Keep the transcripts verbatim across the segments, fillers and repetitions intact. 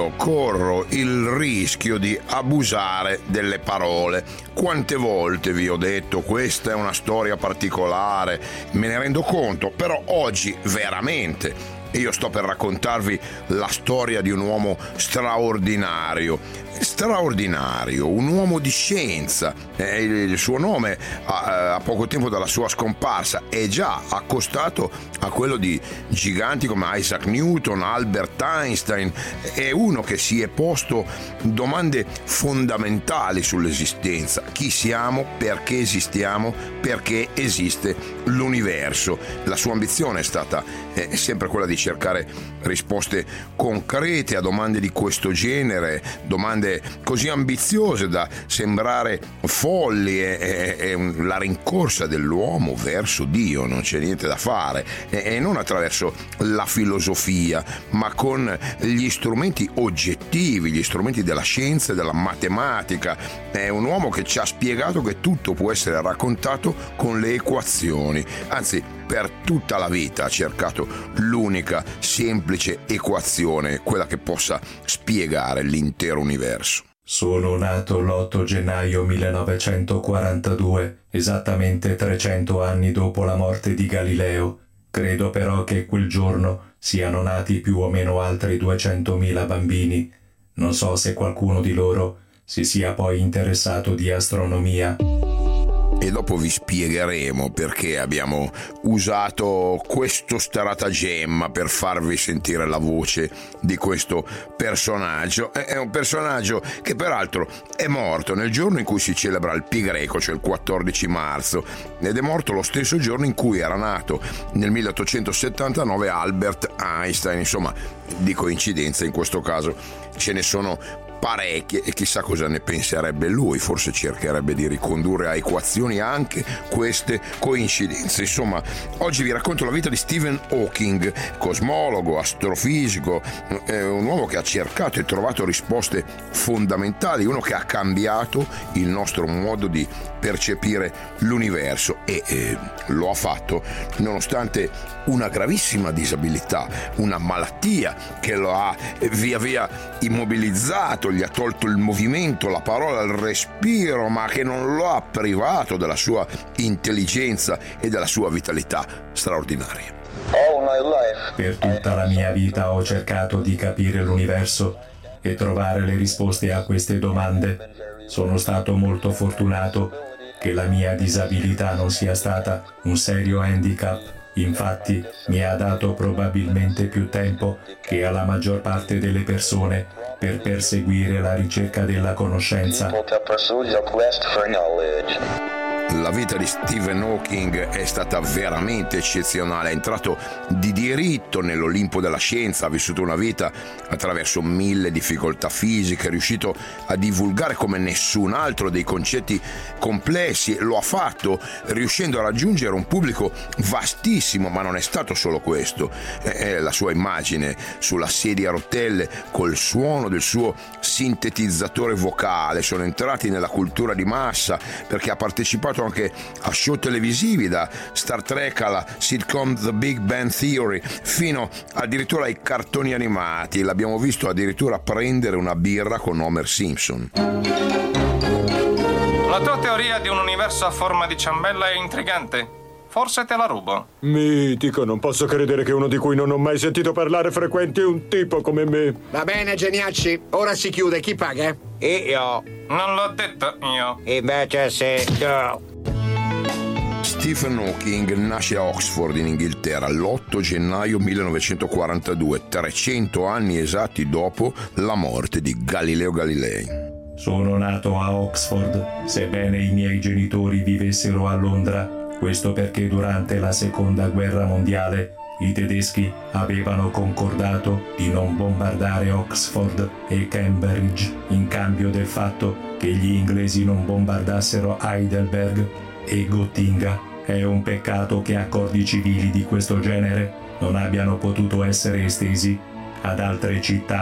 io corro il rischio di abusare delle parole. Quante volte vi ho detto questa è una storia particolare, me ne rendo conto, però oggi veramente io sto per raccontarvi la storia di un uomo straordinario, straordinario, un uomo di scienza. Eh, il suo nome a, a poco tempo dalla sua scomparsa è già accostato a quello di giganti come Isaac Newton, Albert Einstein. È uno che si è posto domande fondamentali sull'esistenza: chi siamo, perché esistiamo, perché esiste l'universo. La sua ambizione è stata eh, sempre quella di cercare risposte concrete a domande di questo genere, domande così ambiziose da sembrare folli. È, è, è la rincorsa dell'uomo verso Dio, non c'è niente da fare, e, e non attraverso la filosofia, ma con gli strumenti oggettivi, gli strumenti della scienza e della matematica. È un uomo che ci ha spiegato che tutto può essere raccontato con le equazioni, anzi per tutta la vita ha cercato l'unica semplice equazione, quella che possa spiegare l'intero universo. Sono nato l'otto gennaio millenovecentoquarantadue, esattamente trecento anni dopo la morte di Galileo. Credo però che quel giorno siano nati più o meno altri duecentomila bambini. Non so se qualcuno di loro si sia poi interessato di astronomia. E dopo vi spiegheremo perché abbiamo usato questo stratagemma per farvi sentire la voce di questo personaggio. È un personaggio che peraltro è morto nel giorno in cui si celebra il Pi greco, cioè il quattordici marzo, ed è morto lo stesso giorno in cui era nato nel milleottocentosettantanove Albert Einstein. Insomma, di coincidenze in questo caso ce ne sono parecchie, e chissà cosa ne penserebbe lui. Forse cercherebbe di ricondurre a equazioni anche queste coincidenze. Insomma, oggi vi racconto la vita di Stephen Hawking, cosmologo, astrofisico, un uomo che ha cercato e trovato risposte fondamentali, uno che ha cambiato il nostro modo di percepire l'universo, e eh, lo ha fatto nonostante una gravissima disabilità, una malattia che lo ha via via immobilizzato, gli ha tolto il movimento, la parola, il respiro, ma che non lo ha privato della sua intelligenza e della sua vitalità straordinaria. Per tutta la mia vita ho cercato di capire l'universo e trovare le risposte a queste domande. Sono stato molto fortunato che la mia disabilità non sia stata un serio handicap. Infatti mi ha dato probabilmente più tempo che alla maggior parte delle persone per perseguire la ricerca della conoscenza. La vita di Stephen Hawking è stata veramente eccezionale. È entrato di diritto nell'Olimpo della scienza, ha vissuto una vita attraverso mille difficoltà fisiche, è riuscito a divulgare come nessun altro dei concetti complessi. Lo ha fatto riuscendo a raggiungere un pubblico vastissimo, ma non è stato solo questo. Eh, la sua immagine sulla sedia a rotelle col suono del suo sintetizzatore vocale sono entrati nella cultura di massa, perché ha partecipato anche a show televisivi, da Star Trek alla sitcom The Big Bang Theory fino addirittura ai cartoni animati. L'abbiamo visto addirittura prendere una birra con Homer Simpson. La tua teoria di un universo a forma di ciambella è intrigante. Forse te la rubo. Mitico, non posso credere che uno di cui non ho mai sentito parlare frequenti un tipo come me. Va bene, geniacci, ora si chiude, chi paga? Io. Non l'ho detto io. Invece sì, io. Stephen Hawking nasce a Oxford in Inghilterra l'otto gennaio millenovecentoquarantadue, trecento anni esatti dopo la morte di Galileo Galilei. Sono nato a Oxford, sebbene i miei genitori vivessero a Londra. Questo perché durante la seconda guerra mondiale i tedeschi avevano concordato di non bombardare Oxford e Cambridge in cambio del fatto che gli inglesi non bombardassero Heidelberg e Gottinga. È un peccato che accordi civili di questo genere non abbiano potuto essere estesi ad altre città.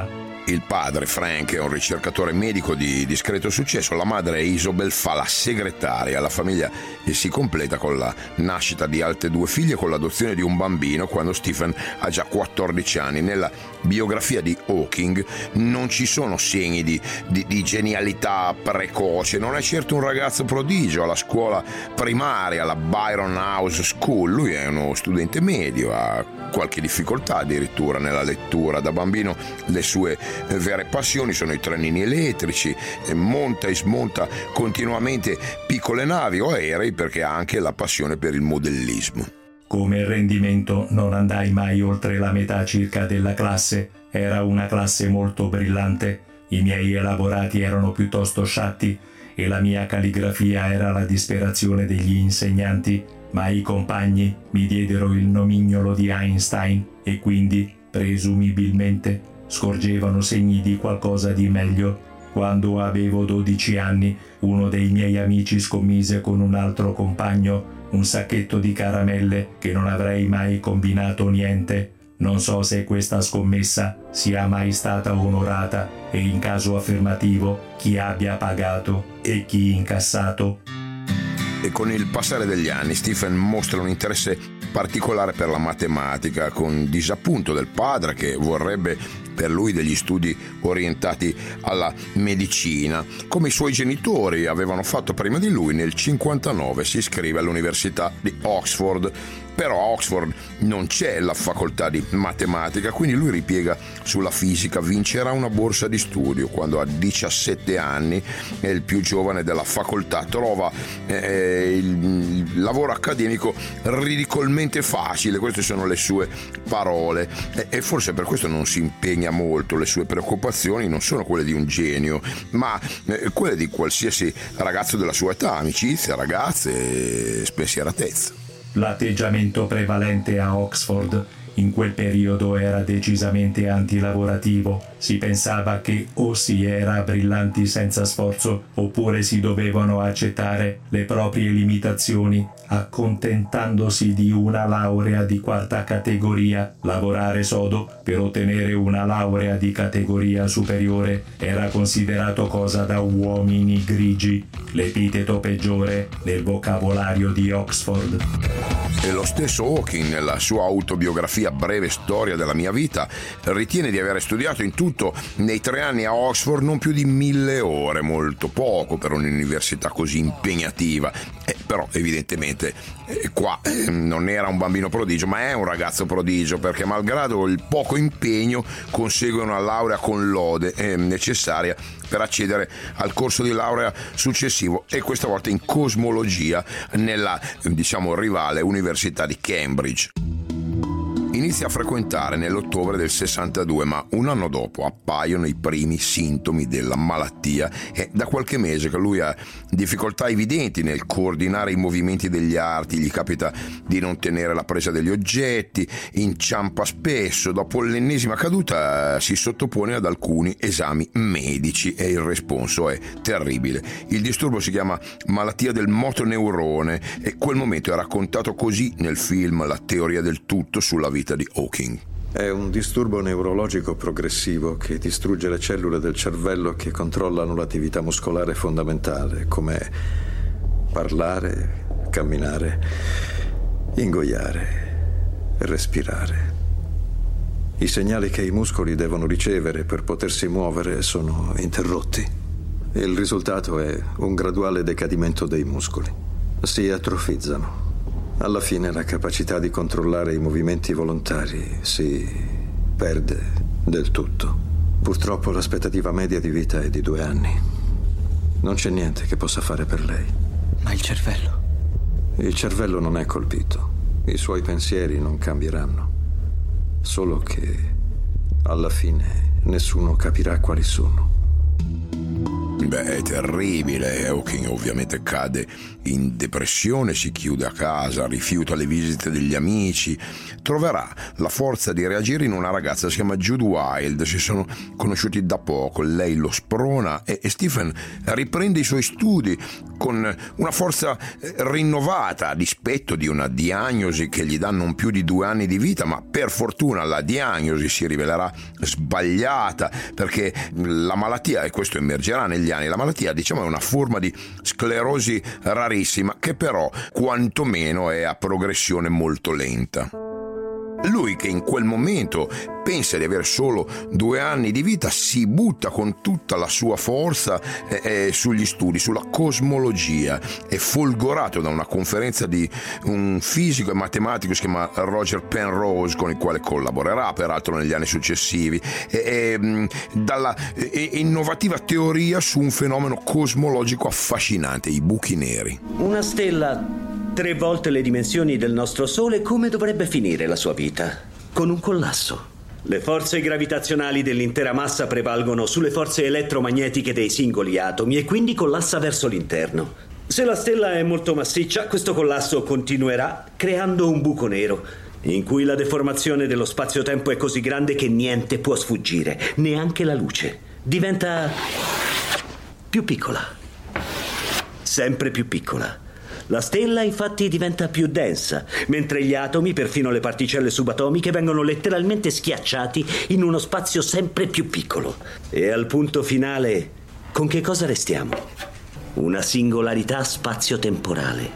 Il padre, Frank, è un ricercatore medico di discreto successo, la madre, Isobel, fa la segretaria. La famiglia si completa con la nascita di altre due figlie e con l'adozione di un bambino quando Stephen ha già quattordici anni. Nella biografia di Hawking non ci sono segni di, di, di genialità precoce, non è certo un ragazzo prodigio. Alla scuola primaria, la Byron House School, lui è uno studente medio, ha qualche difficoltà addirittura nella lettura. Da bambino le sue vere passioni sono i trenini elettrici, monta e smonta continuamente piccole navi o aerei perché ha anche la passione per il modellismo. Come rendimento non andai mai oltre la metà circa della classe, era una classe molto brillante, i miei elaborati erano piuttosto sciatti e la mia calligrafia era la disperazione degli insegnanti, ma i compagni mi diedero il nomignolo di Einstein e quindi, presumibilmente, scorgevano segni di qualcosa di meglio. Quando avevo dodici anni, uno dei miei amici scommise con un altro compagno un sacchetto di caramelle che non avrei mai combinato niente. Non so se questa scommessa sia mai stata onorata e in caso affermativo chi abbia pagato e chi incassato. E con il passare degli anni Stephen mostra un interesse particolare per la matematica, con disappunto del padre che vorrebbe per lui degli studi orientati alla medicina. Come i suoi genitori avevano fatto prima di lui, nel cinquantanove si iscrive all'Università di Oxford. Però a Oxford non c'è la facoltà di matematica, quindi lui ripiega sulla fisica. Vincerà una borsa di studio quando ha diciassette anni, è il più giovane della facoltà. Trova eh, il, il lavoro accademico ridicolmente facile, queste sono le sue parole, e, e forse per questo non si impegna molto. Le sue preoccupazioni non sono quelle di un genio, ma eh, quelle di qualsiasi ragazzo della sua età: amicizia, ragazze e spensieratezza. L'atteggiamento prevalente a Oxford in quel periodo era decisamente antilavorativo. Si pensava che o si era brillanti senza sforzo oppure si dovevano accettare le proprie limitazioni, accontentandosi di una laurea di quarta categoria. Lavorare sodo per ottenere una laurea di categoria superiore era considerato cosa da uomini grigi, l'epiteto peggiore nel vocabolario di Oxford. E lo stesso Hawking, nella sua autobiografia Breve storia della mia vita, ritiene di aver studiato in tutto nei tre anni a Oxford non più di mille ore, molto poco per un'università così impegnativa. Eh, però evidentemente eh, qua eh, non era un bambino prodigio, ma è un ragazzo prodigio, perché malgrado il poco impegno consegue una laurea con lode eh, necessaria per accedere al corso di laurea successivo, e questa volta in cosmologia nella, diciamo, rivale Università di Cambridge. Inizia a frequentare nell'ottobre del sessantadue, ma un anno dopo appaiono i primi sintomi della malattia e da qualche mese che lui ha difficoltà evidenti nel coordinare i movimenti degli arti, gli capita di non tenere la presa degli oggetti, inciampa spesso. Dopo l'ennesima caduta si sottopone ad alcuni esami medici e il responso è terribile. Il disturbo si chiama malattia del motoneurone e quel momento è raccontato così nel film La teoria del tutto sulla vita di Hawking. È un disturbo neurologico progressivo che distrugge le cellule del cervello che controllano l'attività muscolare fondamentale, come parlare, camminare, ingoiare, respirare. I segnali che i muscoli devono ricevere per potersi muovere sono interrotti. Il risultato è un graduale decadimento dei muscoli. Si atrofizzano. Alla fine la capacità di controllare i movimenti volontari si perde del tutto. Purtroppo l'aspettativa media di vita è di due anni. Non c'è niente che possa fare per lei. Ma il cervello? Il cervello non è colpito. I suoi pensieri non cambieranno. Solo che alla fine nessuno capirà quali sono. Beh, è terribile. Hawking ovviamente cade in depressione, si chiude a casa, rifiuta le visite degli amici. Troverà la forza di reagire in una ragazza, si chiama Jude Wilde, si sono conosciuti da poco, lei lo sprona e Stephen riprende i suoi studi con una forza rinnovata a dispetto di una diagnosi che gli dà non più di due anni di vita, ma per fortuna la diagnosi si rivelerà sbagliata, perché la malattia, e questo emergerà negli anni, la malattia diciamo è una forma di sclerosi rarissima che però quantomeno è a progressione molto lenta. Lui, che in quel momento pensa di avere solo due anni di vita, si butta con tutta la sua forza eh, eh, sugli studi, sulla cosmologia. È folgorato da una conferenza di un fisico e matematico che si chiama Roger Penrose, con il quale collaborerà peraltro negli anni successivi, e, e, dalla e, innovativa teoria su un fenomeno cosmologico affascinante, i buchi neri. Una stella tre volte le dimensioni del nostro Sole, come dovrebbe finire la sua vita? Con un collasso. Le forze gravitazionali dell'intera massa prevalgono sulle forze elettromagnetiche dei singoli atomi e quindi collassa verso l'interno. Se la stella è molto massiccia, questo collasso continuerà creando un buco nero, in cui la deformazione dello spazio-tempo è così grande che niente può sfuggire, neanche la luce. Diventa più piccola. Sempre più piccola. La stella infatti diventa più densa, mentre gli atomi, perfino le particelle subatomiche, vengono letteralmente schiacciati in uno spazio sempre più piccolo. E al punto finale, con che cosa restiamo? Una singolarità spazio-temporale.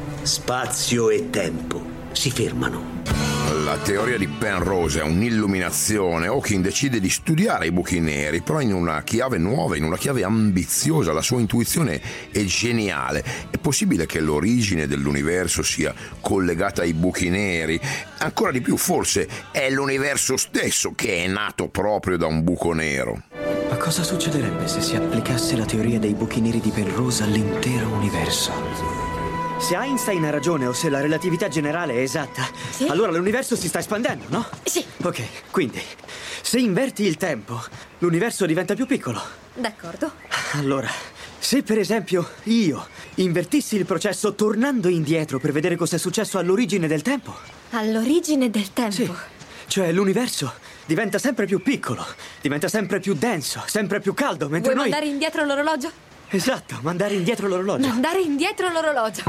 Spazio e tempo si fermano. La teoria di Penrose è un'illuminazione. Hawking decide di studiare i buchi neri, però in una chiave nuova, in una chiave ambiziosa. La sua intuizione è geniale. È possibile che l'origine dell'universo sia collegata ai buchi neri? Ancora di più, forse è l'universo stesso che è nato proprio da un buco nero. Ma cosa succederebbe se si applicasse la teoria dei buchi neri di Penrose all'intero universo? Se Einstein ha ragione o se la relatività generale è esatta, sì? Allora l'universo si sta espandendo, no? Sì. Ok, quindi, se inverti il tempo, l'universo diventa più piccolo. D'accordo. Allora, se per esempio io invertissi il processo tornando indietro per vedere cosa è successo all'origine del tempo. All'origine del tempo? Sì, cioè l'universo diventa sempre più piccolo, diventa sempre più denso, sempre più caldo, mentre Vuoi noi... mandare indietro l'orologio? Esatto, mandare indietro l'orologio. Mandare indietro l'orologio.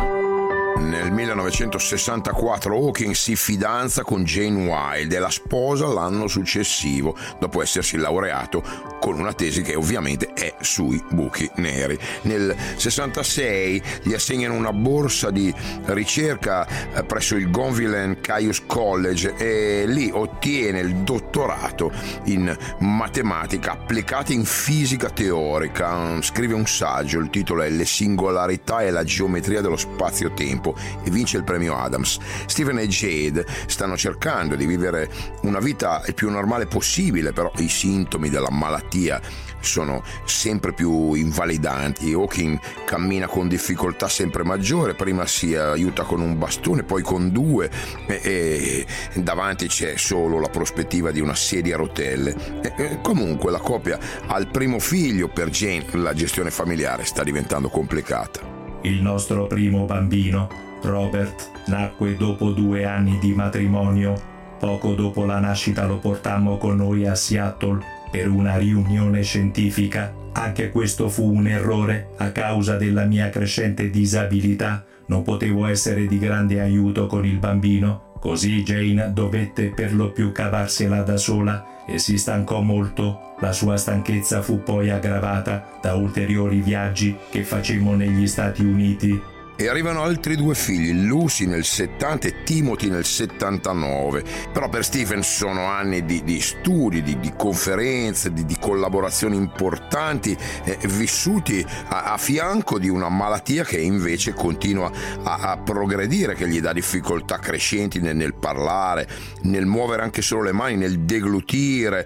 Nel millenovecentosessantaquattro Hawking si fidanza con Jane Wilde e la sposa l'anno successivo, dopo essersi laureato con una tesi che ovviamente è sui buchi neri. Nel sessantasei gli assegnano una borsa di ricerca presso il Gonville and Caius College e lì ottiene il dottorato in matematica applicata in fisica teorica. Scrive un saggio, il titolo è Le singolarità e la geometria dello spazio-tempo, e vince il premio Adams. Stephen e Jade stanno cercando di vivere una vita il più normale possibile, però i sintomi della malattia sono sempre più invalidanti. Hawking cammina con difficoltà sempre maggiore, prima si aiuta con un bastone, poi con due e, e davanti c'è solo la prospettiva di una sedia a rotelle. E, e, comunque la coppia ha il primo figlio. Per Jane la gestione familiare sta diventando complicata. Il nostro primo bambino, Robert, nacque dopo due anni di matrimonio. Poco dopo la nascita lo portammo con noi a Seattle per una riunione scientifica. Anche questo fu un errore. A causa della mia crescente disabilità non potevo essere di grande aiuto con il bambino. Così Jane dovette per lo più cavarsela da sola e si stancò molto. La sua stanchezza fu poi aggravata da ulteriori viaggi che facemmo negli Stati Uniti. E arrivano altri due figli, Lucy nel settanta e Timothy nel settantanove. Però per Stephen sono anni di, di studi, di, di conferenze, di, di collaborazioni importanti, eh, vissuti a, a fianco di una malattia che invece continua a, a progredire, che gli dà difficoltà crescenti nel, nel parlare, nel muovere anche solo le mani, nel deglutire,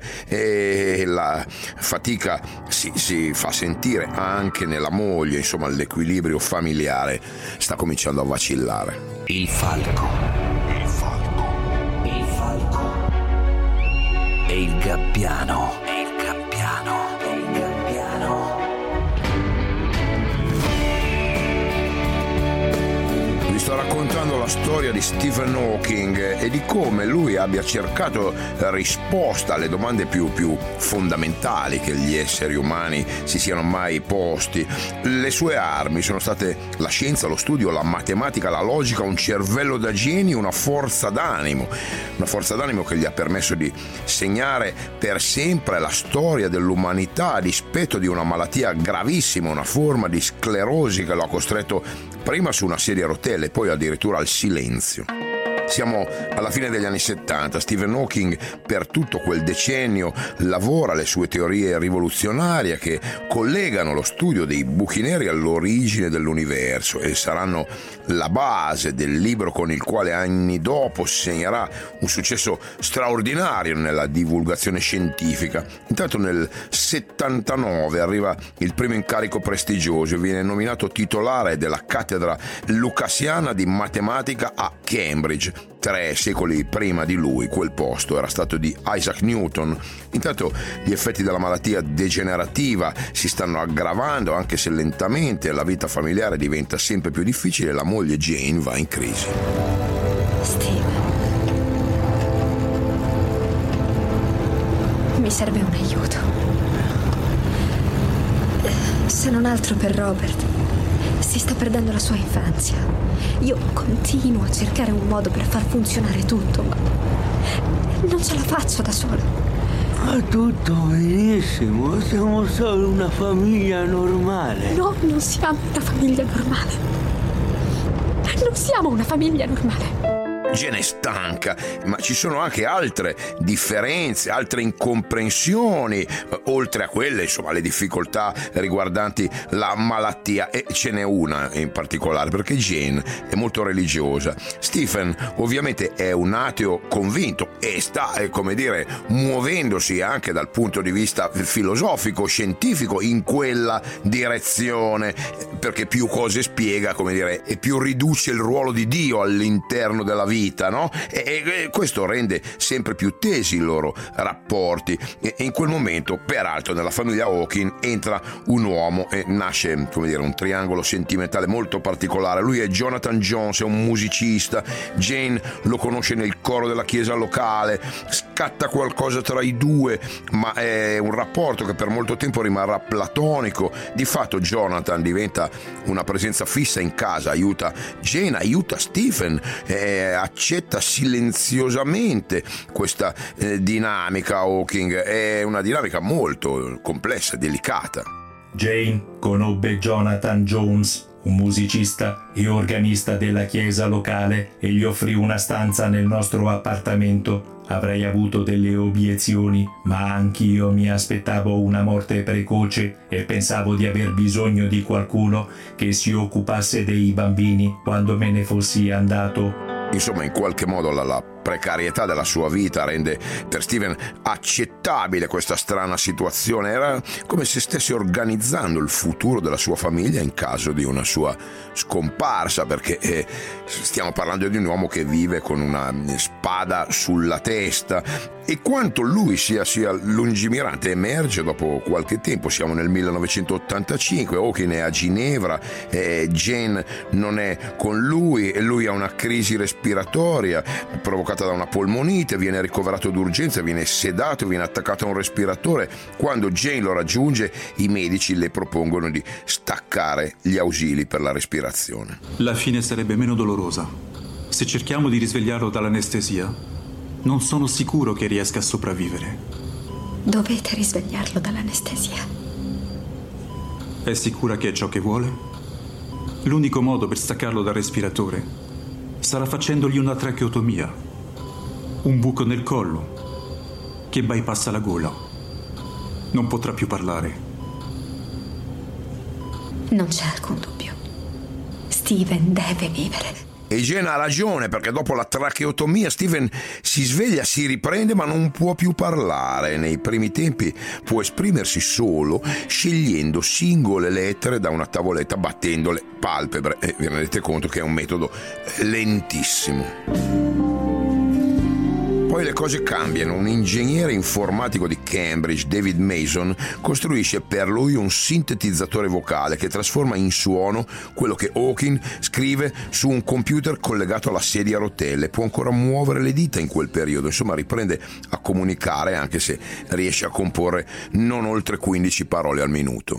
e la fatica si, si fa sentire anche nella moglie. Insomma, l'equilibrio familiare sta cominciando a vacillare. Il falco. Il falco. Il falco. E il gabbiano. E il gabbiano. E il gabbiano. Vi sto raccontando raccontando la storia di Stephen Hawking e di come lui abbia cercato risposta alle domande più, più fondamentali che gli esseri umani si siano mai posti. Le sue armi sono state la scienza, lo studio, la matematica, la logica, un cervello da genio, una forza d'animo, una forza d'animo che gli ha permesso di segnare per sempre la storia dell'umanità a dispetto di una malattia gravissima, una forma di sclerosi che lo ha costretto prima su una sedia a rotelle e poi addirittura al silenzio. Siamo alla fine degli anni settanta. Stephen Hawking per tutto quel decennio lavora le sue teorie rivoluzionarie che collegano lo studio dei buchi neri all'origine dell'universo e saranno la base del libro con il quale anni dopo segnerà un successo straordinario nella divulgazione scientifica. Intanto nel settantanove arriva il primo incarico prestigioso e viene nominato titolare della cattedra lucasiana di matematica a Cambridge. Tre secoli prima di lui quel posto era stato di Isaac Newton. Intanto gli effetti della malattia degenerativa si stanno aggravando, anche se lentamente la vita familiare diventa sempre più difficile e la moglie Jane va in crisi. Steve, mi serve un aiuto. Se non altro per Robert. Si sta perdendo la sua infanzia. Io continuo a cercare un modo per far funzionare tutto, ma non ce la faccio da sola. Va tutto benissimo, siamo solo una famiglia normale. No, non siamo una famiglia normale. Non siamo una famiglia normale. Jane è stanca, ma ci sono anche altre differenze, altre incomprensioni, oltre a quelle, insomma, le difficoltà riguardanti la malattia, e ce n'è una in particolare, perché Jane è molto religiosa. Stephen ovviamente è un ateo convinto e sta, eh, come dire, muovendosi anche dal punto di vista filosofico, scientifico, in quella direzione, perché più cose spiega, come dire, e più riduce il ruolo di Dio all'interno della vita. No? E, e questo rende sempre più tesi i loro rapporti e, e in quel momento, peraltro, nella famiglia Hawking entra un uomo e nasce, come dire, un triangolo sentimentale molto particolare. Lui è Jonathan Jones, è un musicista. Jane lo conosce nel coro della chiesa locale, scatta qualcosa tra i due, ma è un rapporto che per molto tempo rimarrà platonico. Di fatto Jonathan diventa una presenza fissa in casa, aiuta Jane, aiuta Stephen, eh, accetta silenziosamente questa eh, dinamica Hawking. È una dinamica molto complessa e delicata. Jane conobbe Jonathan Jones, un musicista e organista della chiesa locale, e gli offrì una stanza nel nostro appartamento. Avrei avuto delle obiezioni, ma anch'io mi aspettavo una morte precoce e pensavo di aver bisogno di qualcuno che si occupasse dei bambini quando me ne fossi andato. Insomma, in qualche modo la, la precarietà della sua vita rende per Stephen accettabile questa strana situazione. Era come se stesse organizzando il futuro della sua famiglia in caso di una sua scomparsa, perché eh, stiamo parlando di un uomo che vive con una spada sulla testa. E quanto lui sia, sia lungimirante emerge dopo qualche tempo. Siamo nel millenovecentottantacinque, Hawking è a Ginevra, eh, Jane non è con lui e lui ha una crisi respiratoria provocata da una polmonite, viene ricoverato d'urgenza, viene sedato, viene attaccato a un respiratore. Quando Jane lo raggiunge, i medici le propongono di staccare gli ausili per la respirazione. La fine sarebbe meno dolorosa se cerchiamo di risvegliarlo dall'anestesia. Non sono sicuro che riesca a sopravvivere. Dovete risvegliarlo dall'anestesia. È sicura che è ciò che vuole? L'unico modo per staccarlo dal respiratore sarà facendogli una tracheotomia, un buco nel collo che bypassa la gola. Non potrà più parlare. Non c'è alcun dubbio. Steven deve vivere. E Jane ha ragione, perché dopo la tracheotomia Stephen si sveglia, si riprende, ma non può più parlare. Nei primi tempi può esprimersi solo scegliendo singole lettere da una tavoletta, battendo le palpebre, e vi rendete conto che è un metodo lentissimo. Poi le cose cambiano. Un ingegnere informatico di Cambridge, David Mason, costruisce per lui un sintetizzatore vocale che trasforma in suono quello che Hawking scrive su un computer collegato alla sedia a rotelle. Può ancora muovere le dita in quel periodo, insomma riprende a comunicare, anche se riesce a comporre non oltre quindici parole al minuto.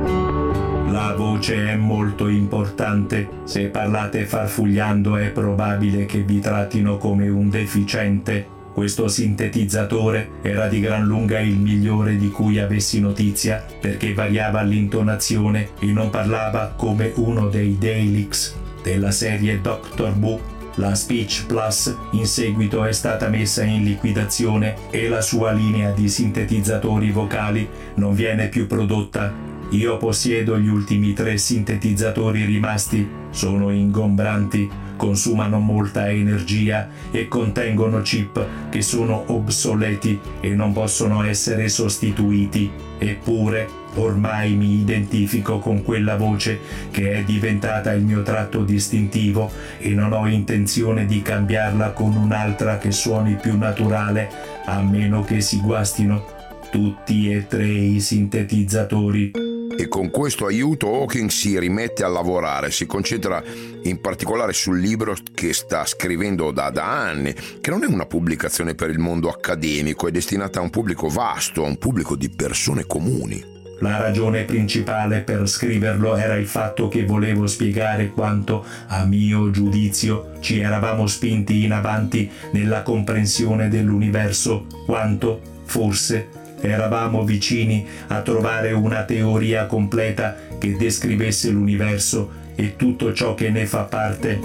La voce è molto importante. Se parlate farfugliando è probabile che vi trattino come un deficiente. Questo sintetizzatore era di gran lunga il migliore di cui avessi notizia, perché variava l'intonazione e non parlava come uno dei Daleks della serie Doctor Who. La Speech Plus in seguito è stata messa in liquidazione e la sua linea di sintetizzatori vocali non viene più prodotta. Io possiedo gli ultimi tre sintetizzatori rimasti, sono ingombranti, consumano molta energia e contengono chip che sono obsoleti e non possono essere sostituiti. Eppure, ormai mi identifico con quella voce che è diventata il mio tratto distintivo e non ho intenzione di cambiarla con un'altra che suoni più naturale, a meno che si guastino tutti e tre i sintetizzatori. E con questo aiuto Hawking si rimette a lavorare, si concentra in particolare sul libro che sta scrivendo da, da anni, che non è una pubblicazione per il mondo accademico, è destinata a un pubblico vasto, a un pubblico di persone comuni. La ragione principale per scriverlo era il fatto che volevo spiegare quanto, a mio giudizio, ci eravamo spinti in avanti nella comprensione dell'universo, quanto, forse, eravamo vicini a trovare una teoria completa che descrivesse l'universo e tutto ciò che ne fa parte.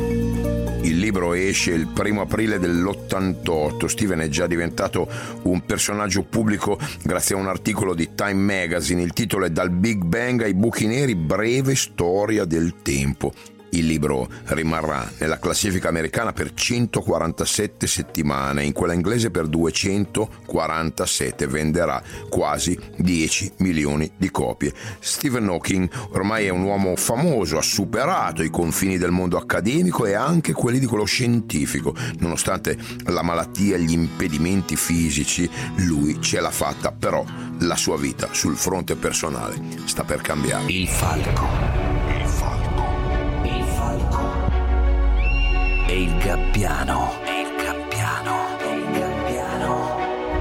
Il libro esce il primo aprile dell'ottantotto. Steven è già diventato un personaggio pubblico grazie a un articolo di Time Magazine. Il titolo è Dal Big Bang ai buchi neri, breve storia del tempo. Il libro rimarrà nella classifica americana per centoquarantasette settimane, in quella inglese per duecentoquarantasette, venderà quasi dieci milioni di copie. Stephen Hawking ormai è un uomo famoso, ha superato i confini del mondo accademico e anche quelli di quello scientifico. Nonostante la malattia e gli impedimenti fisici, lui ce l'ha fatta, però la sua vita sul fronte personale sta per cambiare. Il falco. E il gabbiano. E il gabbiano. E il gabbiano.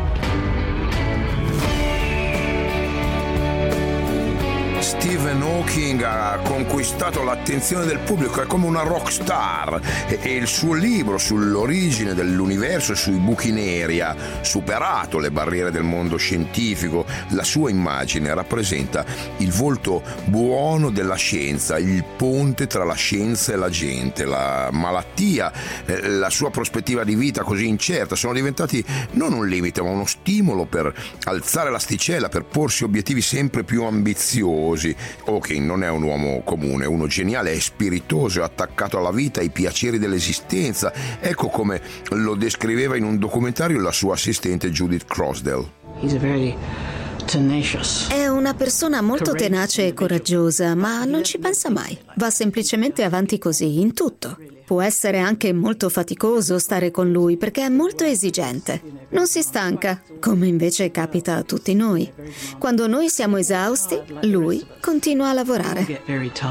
Stephen Hawking ha conquistato l'attenzione del pubblico, è come una rock star e, e il suo libro sull'origine dell'universo e sui buchi neri ha superato le barriere del mondo scientifico. La sua immagine rappresenta il volto buono della scienza, il ponte tra la scienza e la gente. La malattia, eh, la sua prospettiva di vita così incerta sono diventati non un limite ma uno stimolo per alzare l'asticella, per porsi obiettivi sempre più ambiziosi. Hawking non è un uomo comune, uno geniale, è spiritoso, è attaccato alla vita, ai piaceri dell'esistenza. Ecco come lo descriveva in un documentario la sua assistente Judith Crosdell. He's a very È una persona molto tenace e coraggiosa, ma non ci pensa mai. Va semplicemente avanti così, in tutto. Può essere anche molto faticoso stare con lui perché è molto esigente. Non si stanca, come invece capita a tutti noi. Quando noi siamo esausti, lui continua a lavorare.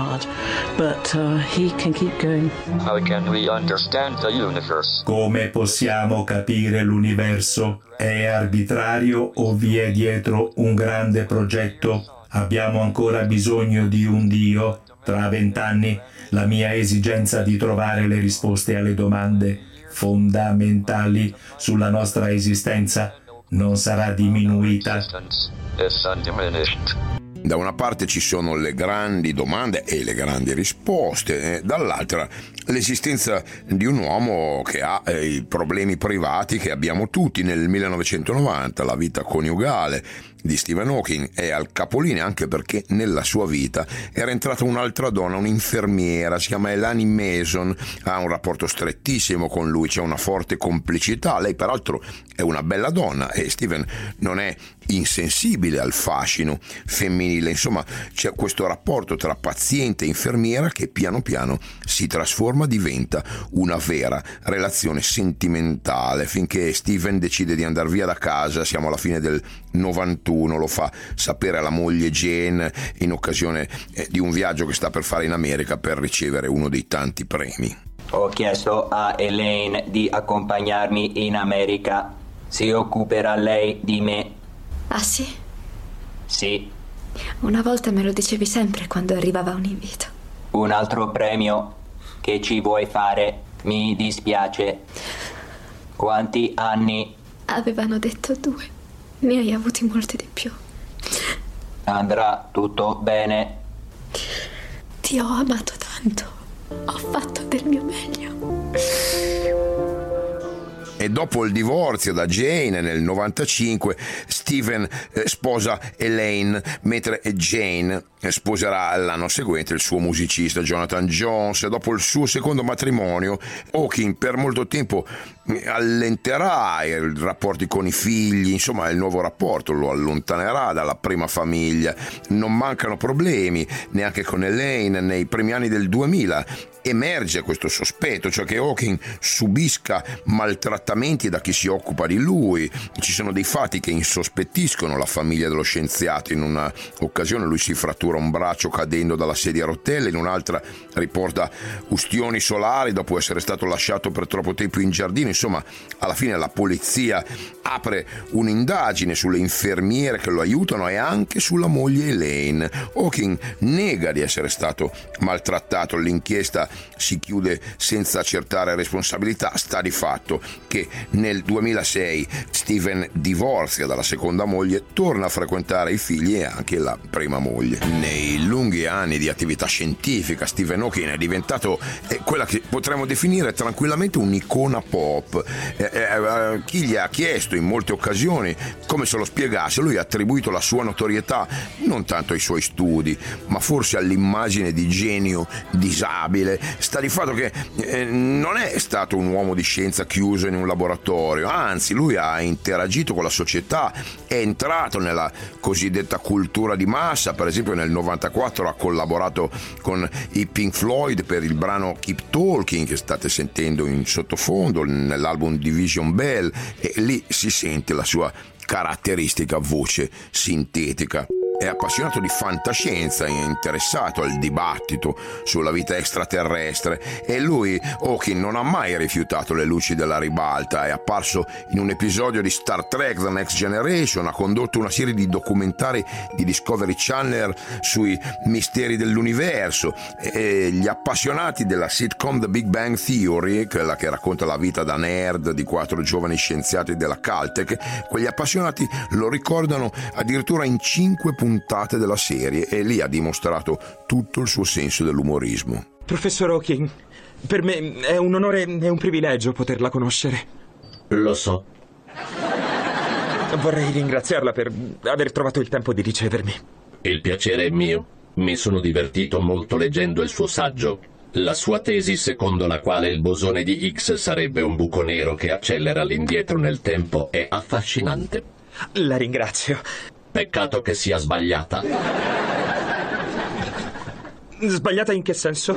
Come possiamo capire l'universo? È arbitrario o vi è dietro un grande progetto? Abbiamo ancora bisogno di un Dio? Tra vent'anni la mia esigenza di trovare le risposte alle domande fondamentali sulla nostra esistenza non sarà diminuita. Da una parte ci sono le grandi domande e le grandi risposte, e dall'altra l'esistenza di un uomo che ha eh, i problemi privati che abbiamo tutti. Nel millenovecentonovanta la vita coniugale di Stephen Hawking è al capolinea, anche perché nella sua vita era entrata un'altra donna, un'infermiera, si chiama Elaine Mason, ha un rapporto strettissimo con lui, c'è una forte complicità. Lei peraltro è una bella donna e Stephen non è insensibile al fascino femminile. Insomma, c'è questo rapporto tra paziente e infermiera che piano piano si trasforma, diventa una vera relazione sentimentale, finché Steven decide di andare via da casa. Siamo alla fine del novantuno, lo fa sapere alla moglie Jane in occasione eh, di un viaggio che sta per fare in America per ricevere uno dei tanti premi. Ho chiesto a Elaine di accompagnarmi in America. Si occuperà lei di me. Ah sì? Sì. Una volta me lo dicevi sempre quando arrivava un invito. Un altro premio che ci vuoi fare? Mi dispiace. Quanti anni? Avevano detto due. Ne hai avuti molti di più. Andrà tutto bene. Ti ho amato tanto. Ho fatto del mio meglio. E dopo il divorzio da Jane nel novantacinque, Steven eh, sposa Elaine, mentre Jane eh, sposerà l'anno seguente il suo musicista Jonathan Jones. E dopo il suo secondo matrimonio, Hawking per molto tempo allenterà i rapporti con i figli, insomma il nuovo rapporto lo allontanerà dalla prima famiglia. Non mancano problemi neanche con Elaine. Nei primi anni del duemila emerge questo sospetto, cioè che Hawking subisca maltrattamenti da chi si occupa di lui. Ci sono dei fatti che insospettiscono la famiglia dello scienziato. In una occasione lui si frattura un braccio cadendo dalla sedia a rotelle, in un'altra riporta ustioni solari dopo essere stato lasciato per troppo tempo in giardino. Insomma, alla fine la polizia apre un'indagine sulle infermiere che lo aiutano e anche sulla moglie Elaine. Hawking nega di essere stato maltrattato. L'inchiesta si chiude senza accertare responsabilità. Sta di fatto che nel duemilasei Steven divorzia dalla seconda moglie, torna a frequentare i figli e anche la prima moglie. Nei lunghi anni di attività scientifica, Stephen Hawking è diventato eh, quella che potremmo definire tranquillamente un'icona pop. Eh, eh, chi gli ha chiesto in molte occasioni come se lo spiegasse, lui ha attribuito la sua notorietà non tanto ai suoi studi, ma forse all'immagine di genio disabile. Sta di fatto che eh, non è stato un uomo di scienza chiuso in un laboratorio, anzi lui ha interagito con la società, è entrato nella cosiddetta cultura di massa. Per esempio nel novantaquattro ha collaborato con i Pink Floyd per il brano Keep Talking, che state sentendo in sottofondo nell'album Division Bell, e lì si sente la sua caratteristica voce sintetica. È appassionato di fantascienza, è interessato al dibattito sulla vita extraterrestre, e lui, Hawking, non ha mai rifiutato le luci della ribalta. È apparso in un episodio di Star Trek The Next Generation, ha condotto una serie di documentari di Discovery Channel sui misteri dell'universo, e gli appassionati della sitcom The Big Bang Theory, quella che racconta la vita da nerd di quattro giovani scienziati della Caltech, quegli appassionati lo ricordano addirittura in cinque puntate della serie, e lì ha dimostrato tutto il suo senso dell'umorismo. Professor Hawking, per me è un onore e un privilegio poterla conoscere. Lo so. Vorrei ringraziarla per aver trovato il tempo di ricevermi. Il piacere è mio. Mi sono divertito molto leggendo il suo saggio. La sua tesi secondo la quale il bosone di Higgs sarebbe un buco nero che accelera all'indietro nel tempo è affascinante. La ringrazio. Peccato che sia sbagliata. Sbagliata in che senso?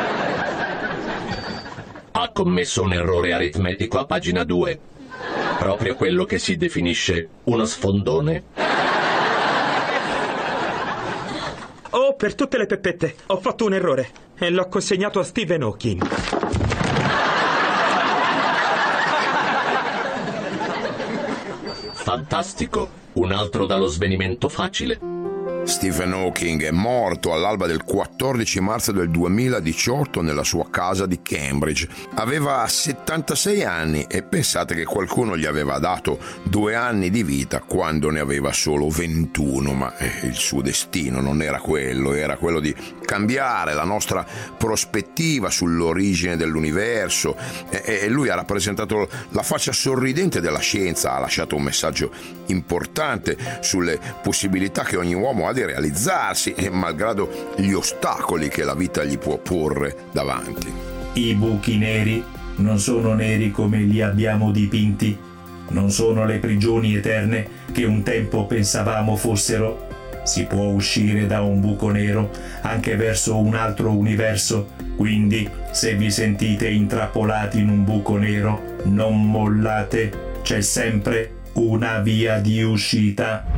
Ha commesso un errore aritmetico a pagina due. Proprio quello che si definisce uno sfondone. Oh, per tutte le peppette, ho fatto un errore e l'ho consegnato a Stephen Hawking. Fantastico. Un altro dallo svenimento facile. Stephen Hawking è morto all'alba del quattordici marzo del duemiladiciotto nella sua casa di Cambridge. Aveva settantasei anni e pensate che qualcuno gli aveva dato due anni di vita quando ne aveva solo ventuno, ma eh, il suo destino non era quello, era quello di cambiare la nostra prospettiva sull'origine dell'universo, e, e lui ha rappresentato la faccia sorridente della scienza, ha lasciato un messaggio importante sulle possibilità che ogni uomo ha di realizzarsi, e malgrado gli ostacoli che la vita gli può porre davanti. I buchi neri non sono neri come li abbiamo dipinti, non sono le prigioni eterne che un tempo pensavamo fossero. Si può uscire da un buco nero anche verso un altro universo, quindi se vi sentite intrappolati in un buco nero, non mollate, c'è sempre una via di uscita.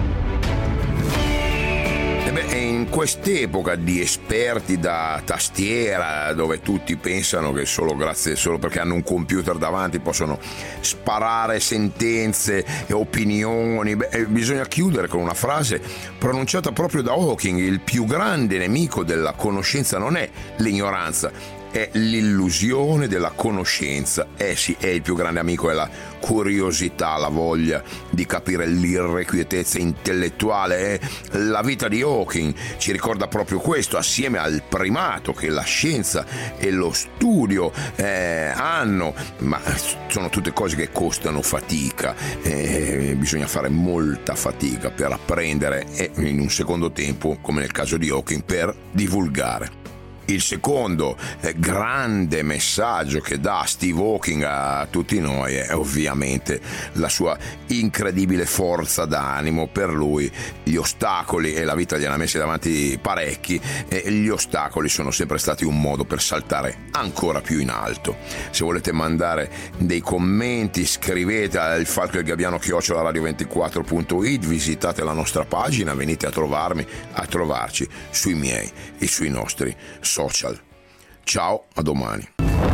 E beh, in quest'epoca di esperti da tastiera, dove tutti pensano che solo grazie solo perché hanno un computer davanti possono sparare sentenze e opinioni, beh, bisogna chiudere con una frase pronunciata proprio da Hawking: il più grande nemico della conoscenza non è l'ignoranza, è l'illusione della conoscenza. Eh sì, è il più grande amico, è la curiosità, la voglia di capire, l'irrequietezza intellettuale. È la vita di Hawking ci ricorda proprio questo, assieme al primato che la scienza e lo studio eh, hanno, ma sono tutte cose che costano fatica, eh, bisogna fare molta fatica per apprendere e in un secondo tempo, come nel caso di Hawking, per divulgare. Il secondo eh, grande messaggio che dà Steve Hawking a tutti noi è ovviamente la sua incredibile forza d'animo. Per lui gli ostacoli, e la vita gliene ha messi davanti parecchi, e gli ostacoli sono sempre stati un modo per saltare ancora più in alto. Se volete mandare dei commenti, scrivete al falco e il gabbiano chiocciola radio ventiquattro punto it, visitate la nostra pagina, venite a trovarmi, a trovarci sui miei e sui nostri social. Ciao, a domani.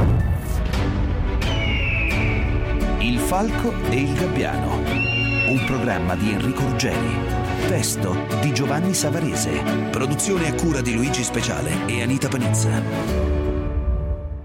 Il falco e il gabbiano, un programma di Enrico Ruggeri, testo di Giovanni Savarese, produzione a cura di Luigi Speciale e Anita Panizza.